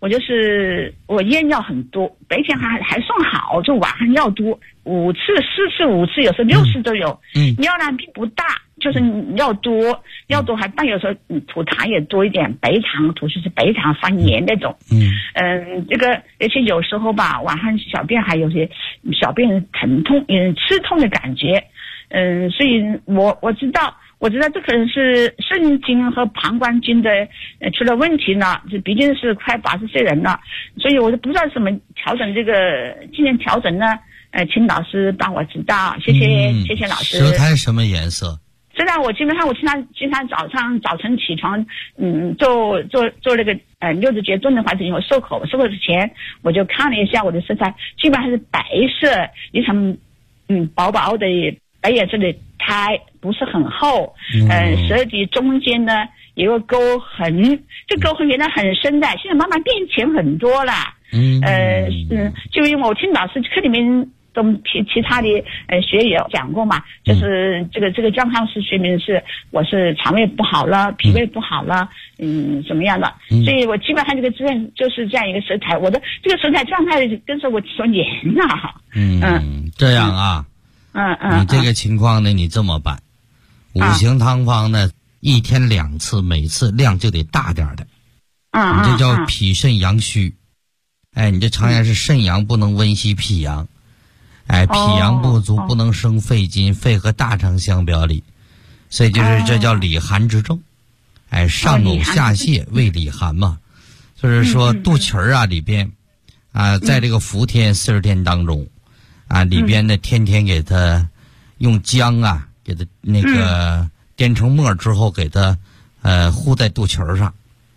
我验药很多，白天还算好，就晚上药多，4次5次，有时候6次都有。尿量并不大，就是药多还伴有时候吐痰也多一点，白糖吐就是白糖发黏那种。这个而且有时候吧，晚上小便还有些小便疼痛，刺痛的感觉。所以我知道这可能是肾经和膀胱经的出了问题呢，这毕竟是快80岁人了，所以我就不知道怎么调整这个尽量调整呢。请老师帮我知道，谢谢老师。 舌苔什么颜色？ 现在我基本上经常早晨起床，做那个6字诀炖的话，以后漱口之前，我就看了一下我的舌苔，基本上是白色，一层薄薄的白颜色的苔，不是很厚。舌底中间呢有个沟痕，这沟痕原来很深的，现在慢慢变浅很多了。就因为我听老师课里面跟其他的学友讲过嘛，就是这个状况是说明是我是肠胃不好了，脾胃不好了，怎么样的？所以我基本上这个就是这样一个舌苔，我的这个舌苔状态跟着我说黏了。 这样啊。你这个情况呢，你这么办，5行汤方呢，1天2次，每次量就得大点的。你这叫脾肾阳虚。你这常言是肾阳不能温煦脾阳。脾阳不足不能生肺金，肺和大肠相表里，所以就是这叫里寒之症。上呕下泻胃里寒嘛，就是说肚脐儿啊里边在这个伏天40天当中里边呢天天给它用姜给它那个颠成沫之后给它糊在肚脐儿上。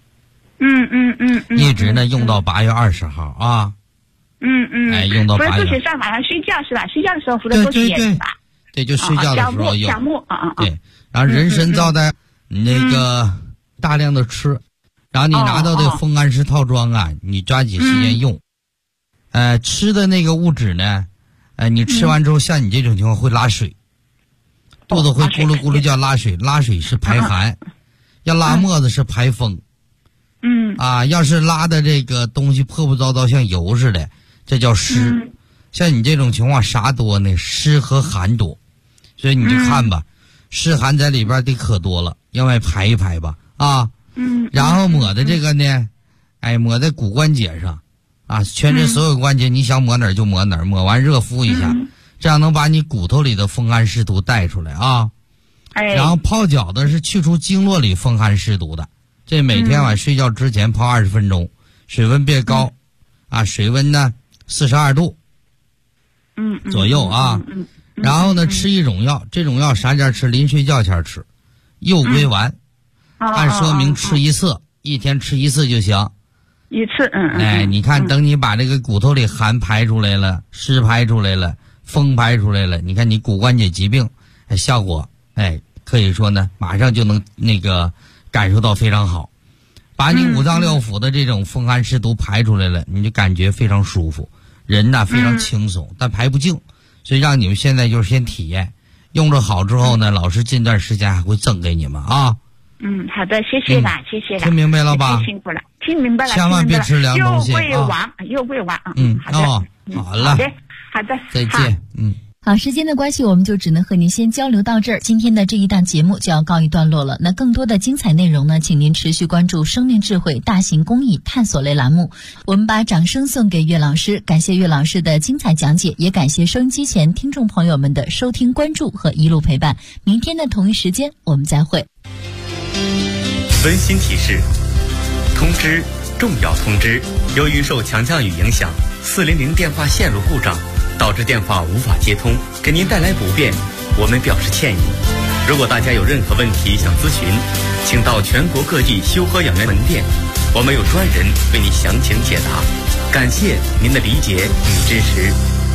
一直呢用到8月20号啊。用到8月。 不是肚脐上晚上睡觉是吧？睡觉的时候敷在肚脐眼是吧？ 对，就睡觉的时候用。 姜末对，然后人参皂的那个大量的吃，然后你拿到的风干石套装你抓紧时间用。吃的那个物质呢，你吃完之后像你这种情况会拉水，肚子会咕噜咕噜叫拉水，拉水是排寒，要拉沫子是排风。要是拉的这个东西破破糟糟像油似的，这叫湿。像你这种情况啥多呢？湿和寒多，所以你就看吧，湿寒在里边得可多了，要不然排一排吧然后抹的这个呢，抹在骨关节上全身所有关节，你想抹哪儿就抹哪儿，抹完热敷一下，这样能把你骨头里的风寒湿毒带出来然后泡脚的是去除经络里风寒湿毒的。这每天晚睡觉之前泡20分钟，水温别高水温呢42度左右然后呢吃一种药，这种药啥前吃？临睡觉前吃，右归丸。按说明吃1次，1天吃1次就行。 1次你看等你把这个骨头里寒排出来了，湿排出来了，风排出来了，你看你骨关节疾病效果可以说呢马上就能那个感受到非常好，把你5脏6腑的这种风寒湿毒排出来了，你就感觉非常舒服，人非常轻松，但排不净，所以让你们现在就是先体验，用着好之后呢，老师近段时间还会赠给你们好的，谢谢了，谢谢了。 听明白了吧？ 太辛苦了，听明白了。 千万别吃凉东西又会玩好了， 好的， 再见。 好，时间的关系，我们就只能和您先交流到这儿。今天的这一档节目就要告一段落了。那更多的精彩内容呢，请您持续关注生命智慧大型公益探索类栏目。我们把掌声送给岳老师，感谢岳老师的精彩讲解，也感谢收音机前听众朋友们的收听关注和一路陪伴。明天的同一时间我们再会。 温馨提示：通知，重要通知！由于受强降雨影响，400电话线路故障，导致电话无法接通，给您带来不便，我们表示歉意。如果大家有任何问题想咨询，请到全国各地修和养元门店，我们有专人为您详情解答。感谢您的理解与支持。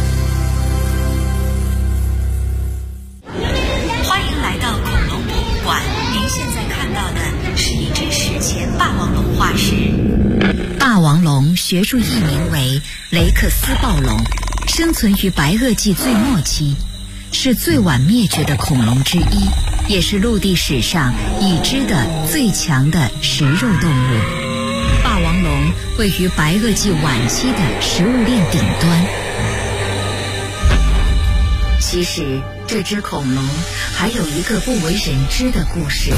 欢迎来到恐龙博物馆，您现在看到的是一只史前霸王龙化石。霸王龙学术译名为雷克斯暴龙，生存于白垩纪最末期，是最晚灭绝的恐龙之一，也是陆地史上已知的最强的食肉动物。霸王龙位于白垩纪晚期的食物链顶端。其实，这只恐龙还有一个不为人知的故事。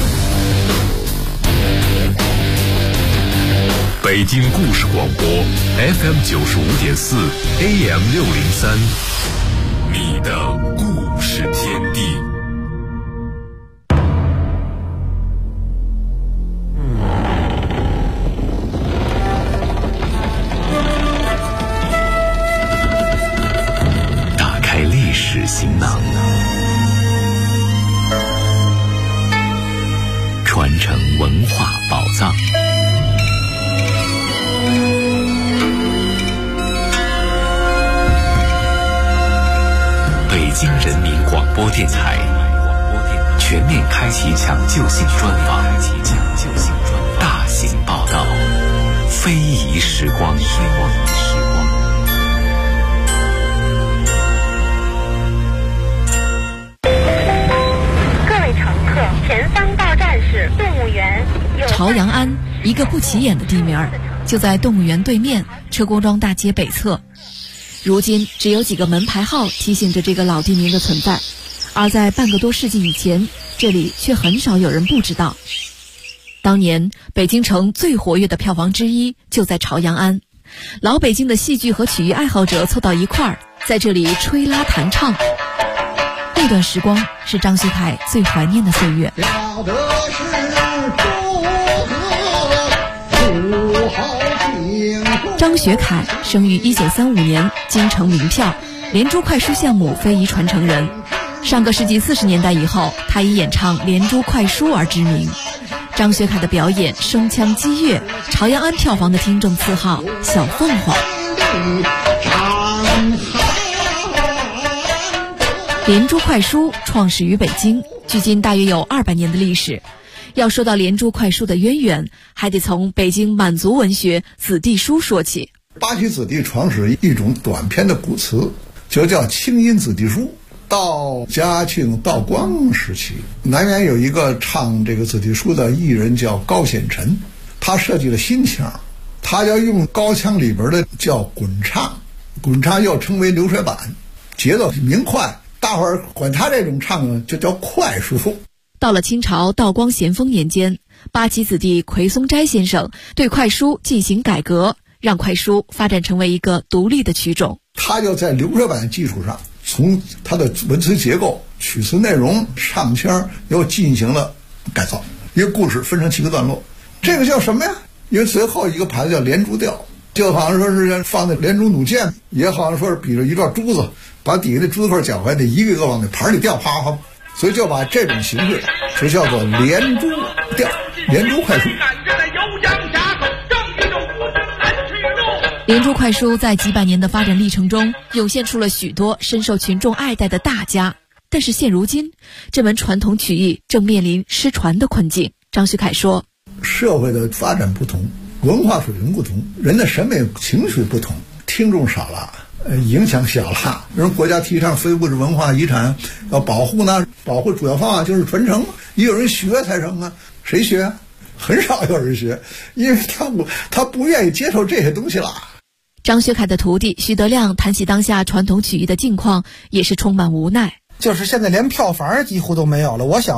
北京故事广播 FM 95.4 AM 603，你的故事天地。打开历史行囊，传承文化宝藏。北京人民广播电台全面开启抢救性专访，大型报道，非遗时光。 各位乘客，前方到站是动物园。 朝阳庵，一个不起眼的地名，就在动物园对面车公庄大街北侧。如今只有几个门牌号提醒着这个老地名的存在，而在半个多世纪以前，这里却很少有人不知道。当年北京城最活跃的票房之一就在朝阳庵，老北京的戏剧和曲艺爱好者凑到一块儿，在这里吹拉弹唱。那段时光是张学凯最怀念的岁月。张学凯生于1935年，京城名票，连珠快书项目非遗传承人。上个世纪40年代以后，他以演唱连珠快书而知名。张学凯的表演声腔激越，朝阳庵票房的听众赐号小凤凰。连珠快书创始于北京，距今大约有200年的历史。要说到连珠快书的渊源，还得从北京满族文学子弟书说起。 八旗子弟创始一种短篇的古词，就叫清音子弟书。到嘉庆、道光时期，南园有一个唱这个子弟书的艺人叫高显臣，他设计了新腔，他要用高腔里边的叫滚唱，滚唱又称为流水板，节奏明快，大伙儿管他这种唱呢就叫快书。 到了清朝道光咸丰年间，八旗子弟奎松斋先生对快书进行改革，让快书发展成为一个独立的曲种。 他就在流水板基础上，从他的文词结构、曲词内容、唱腔又进行了改造。一个故事分成7个段落，这个叫什么呀？因为最后一个牌子叫连珠调，就好像说是放在连珠弩箭，也好像说是比着一段珠子，把底下的珠子块搅回来，得一个一个往那盘里掉，啪啪。所以就把这种形式就叫做连珠调、连珠快书。 连珠快书在几百年的发展历程中，涌现出了许多深受群众爱戴的大家。但是现如今，这门传统曲艺正面临失传的困境。张学凯说： 社会的发展不同，文化水平不同，人的审美情绪不同，听众少了，影响小了。人国家提倡非物质文化遗产要保护呢，保护主要方法就是传承，也有人学才成啊。谁学？很少有人学，因为他不愿意接受这些东西了。 张学凯的徒弟徐德亮谈起当下传统曲艺的境况，也是充满无奈。 就是现在连票房几乎都没有了，我想